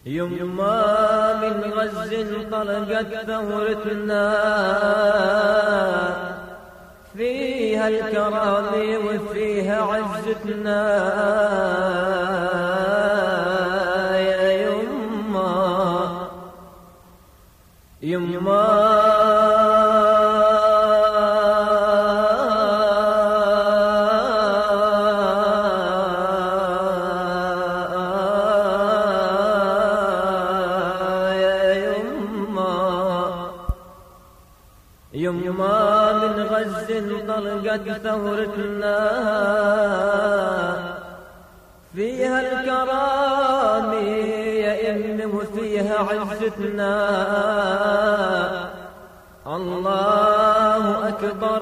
يما من غز طلقت ثورتنا، فيها الكرامي وفيها عزتنا يا يما يما من غز طلقت ثورتنا، فيها الكرامي يا إمي وفيها عزتنا. الله أكبر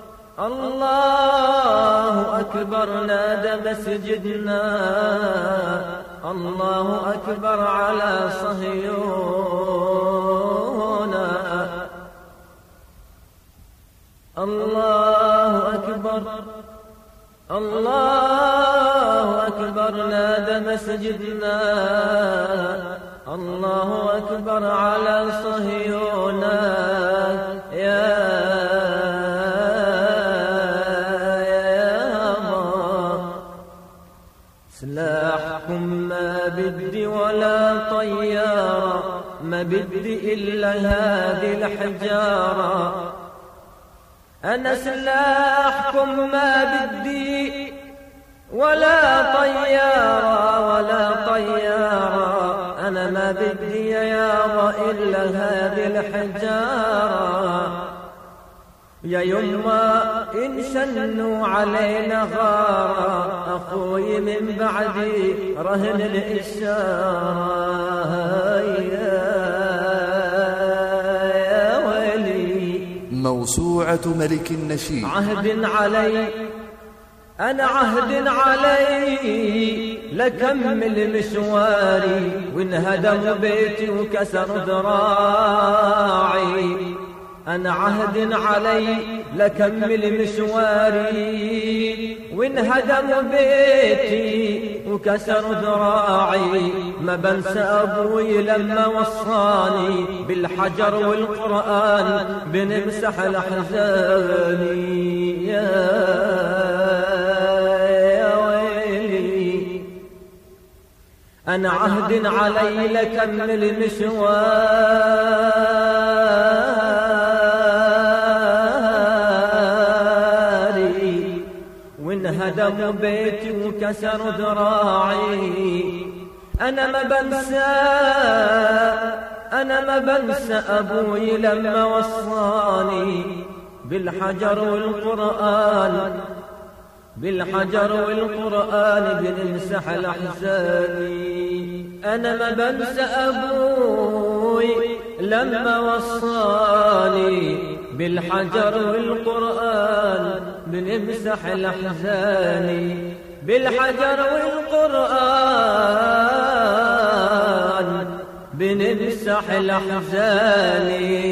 الله أكبر نادى مسجدنا، الله أكبر على صهيون، الله أكبر الله أكبر نادى مسجدنا، الله أكبر على صهيون يا سلاحكم ما بدي ولا طيارة، ما بدي إلا هذه الحجارة. أنا سلاحكم ما بدي ولا طيارة ولا طيارة، أنا ما بدي يا يابا إلا هذه الحجارة. يا يما إن شنوا علينا غارة، أخوي من بعدي رهن الإشارة. موسوعة ملك النشيد. عهد علي أنا عهد علي لكمل مشواري، وانهدم بيتي وكسر ذراعي. أنا عهد علي لكمل مشواري، وانهدم بيتي وكسر ذراعي. ما بنسى أبوي لما وصاني بالحجر والقرآن بنمسح الأحزان. يا ويلي أنا عهد علي لكمل مشواري، وانهدم بيتي وكسر ذراعي. أنا ما بنسى أبوي لما وصاني بالحجر والقرآن، بالحجر والقرآن بنمسح الأحزان. أنا ما بنسى أبوي لما وصاني بالحجر والقرآن بنمسح الأحزان. بالحجر والقرآن بنمسح الأحزان.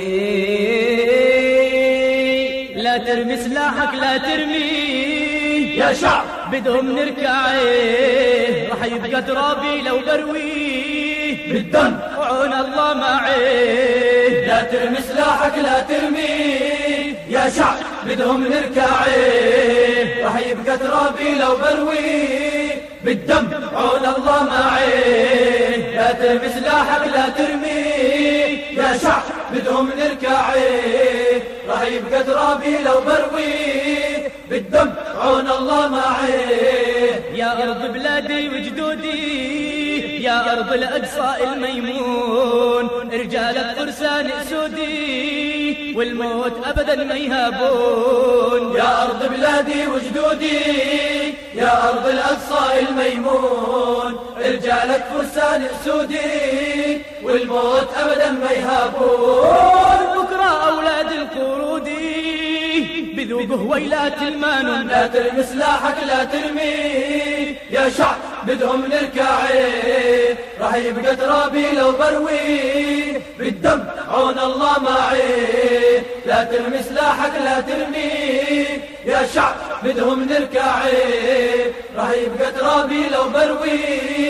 لا ترمي سلاحك لا ترميه يا شعب، بدهم نركعيه، راح يبقى ترابي لو برويه بالدم وعون الله معيه. لا ترمي سلاحك لا ترميه يا شعب، بدهم نركعيه، راح يبقى ترابي لو برويه بالدم عون الله معيه. لا ترمي سلاحك لا ترميه يا شعب، بدهم نركعيه، راح يبقى ترابي لو برويه بالدم عون الله معيه. يا أرض بلادي وجدودي، يا أرض الأقصى الميمون، رجالك فرسان أسودي والموت أبدا ما يهابون. يا أرض بلادي وجدودي، يا أرض الأقصى الميمون، رجالك فرسان أسودي والموت أبدا ما يهابون. بكرة أولاد القرودي بذوقه ويلات المانون. لا ترمي سلاحك لا ترمي يا شعب، بدهم نركعيه، راح يبقى ترابي لو برويه بالدم عون الله معيه. لا ترمي سلاحك لا ترمي يا شعب، بدهم نركعيه، راح يبقى ترابي لو برويه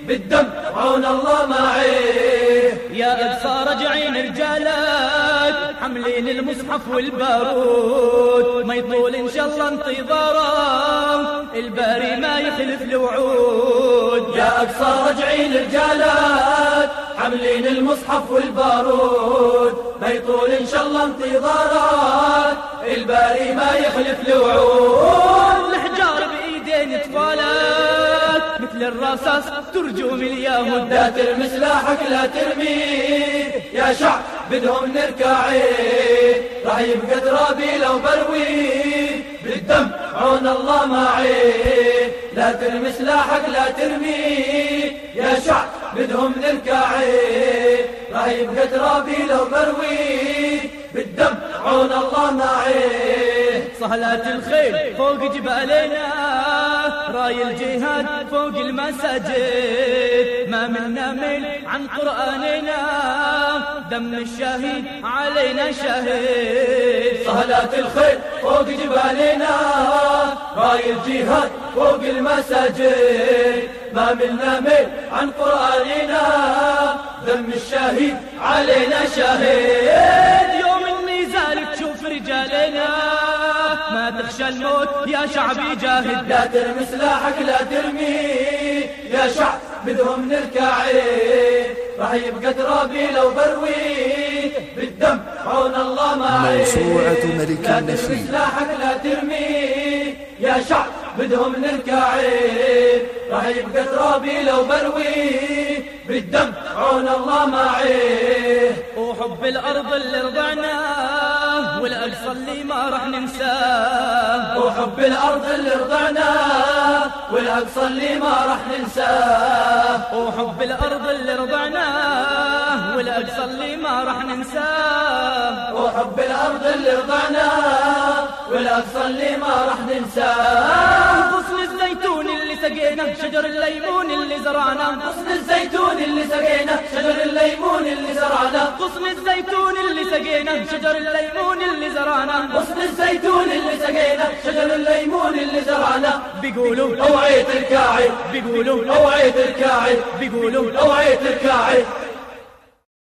بالدم عون الله معي. يا أقصى رجعين رجالك حملين المصحف والبارود، ما يطول إن شاء الله انتظاره الباري ما يخلف الوعود. يا أقصى رجعين رجالك حملين المصحف والبارود، ما يطول إن شاء الله انتظارك الباري ما يخلف الوعود. الحجار بإيدين أطفالك مثل الرصاص ترجم اليهود، لا ترمي سلاحك لا ترميه يا شعب بدهم نركعيه، راح يبقى ترابي لو برويه بالدم عون الله معي. لا ترمي سلاحك لا ترميه يا شعب بدهم نركعيه، راح يبقى ترابي لو برويه بالدم عون الله معي. صهلات الخيل فوق جبالنا، راي الجهاد فوق المساجد، ما منا ميل عن قرآننا، دم الشهيد علينا شهيد. صهلات الخيل فوق جبالنا، راي الجهاد فوق المساجد، ما منا ميل عن قرآننا، دم الشهيد علينا شهيد. يوم النزال تشوف رجالنا، ما تخشى الموت يا شعبي جاهد، لا ترمي سلاحك لا ترميه يا شعب بدهم نركعيه، راح يبقى ترابي لو برويه بالدم عون الله معي. موسوعة ملك النشيد. لا ترمي سلاحك لا ترميه يا شعب بدهم نركعيه، راح يبقى ترابي لو برويه بالدم عون الله معي. وحب الأرض اللي رضعناه والأقصى اللي ما راح ننساه، وحب الأرض اللي رضعناه والأقصى اللي ما راح ننساه، وحب الأرض اللي رضعناه والأقصى اللي ما راح ننساه، وحب الأرض اللي رضعناه والأقصى اللي ما راح ننساه. غصن الزيتون اللي سقيناه شجر الليمون اللي زرعناه، غصن الزيتون اللي سقيناه شجر الليمون اللي زرعناه، غصن الزيتون اللي سقيناه شجر الليمون اللي زرعناه، غصن الزيتون اللي سقيناه شجر الليمون اللي زرعناه. بيقولوا اوعي تركعي، بيقولوا اوعي تركعي، بيقولوا اوعي تركعي.